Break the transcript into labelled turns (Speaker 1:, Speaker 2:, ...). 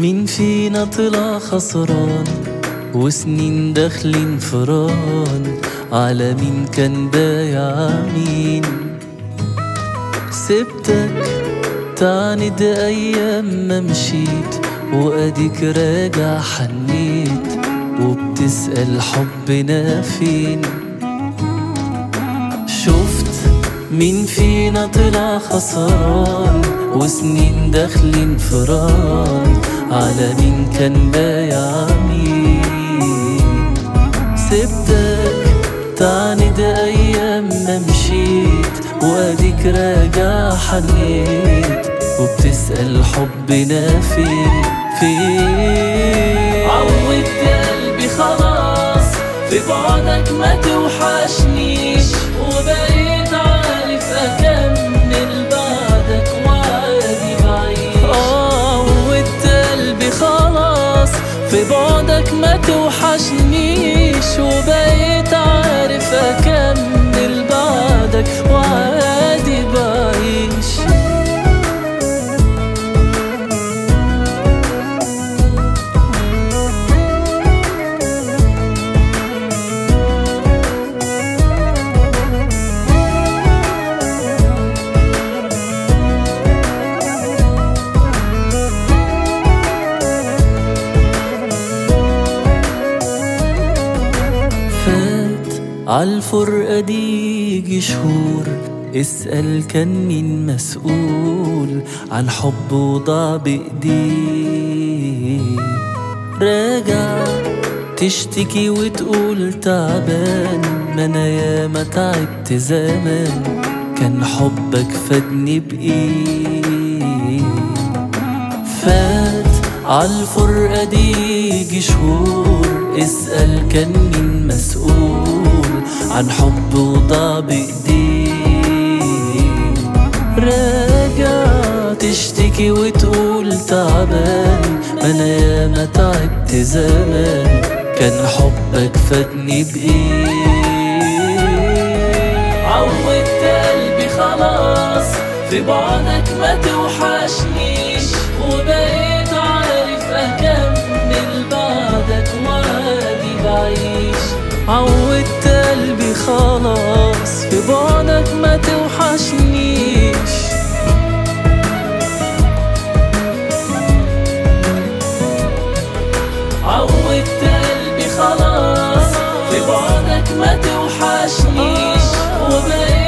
Speaker 1: مين فينا طلع خسران وسنين داخلين فران؟ على مين كان بايع مين؟ سبتك تعند أيام ما مشيت، وأديك راجع حنيت وبتسأل حبنا فين. شفت مين فينا طلع خسران وسنين داخلين فران؟ على مين كان بايع مين؟ سبتك تعند أيام ما مشيت، وأديك راجع حنيت وبتسأل حبنا فين فين. عودت قلبي خلاص في بعدك ما توحشنيش، وبقيت عارف أكمل بعدك وعادي بعيش. عودت قلبي خلاص في بعدك ما توحشنيش، وبقيت عارف أكمل بعدك وعادي بعيش. عالفرقة دي يجي شهور، اسأل كان مين مسؤول عن حب وضاع بإيديه. راجع تشتكي وتقول تعبان، ما أنا ياما تعبت زمان، كان حبك فادني بإيه. فات عالفرقة دي يجي شهور، اسأل كان مين مسؤول عن حب وضاع بإيديه. راجع تشتكي وتقول تعبان، ما أنا ياما تعبت زمان، كان حبك فادني بإيه. عودت قلبي خلاص في بعدك ما توحشنيش، وبقيت عارف أكمل بعدك وعادي بعيش. عودت قلبي خلاص في بعدك ما توحشنيش. عودت قلبي خلاص في بعدك ما توحشنيش، وبقيت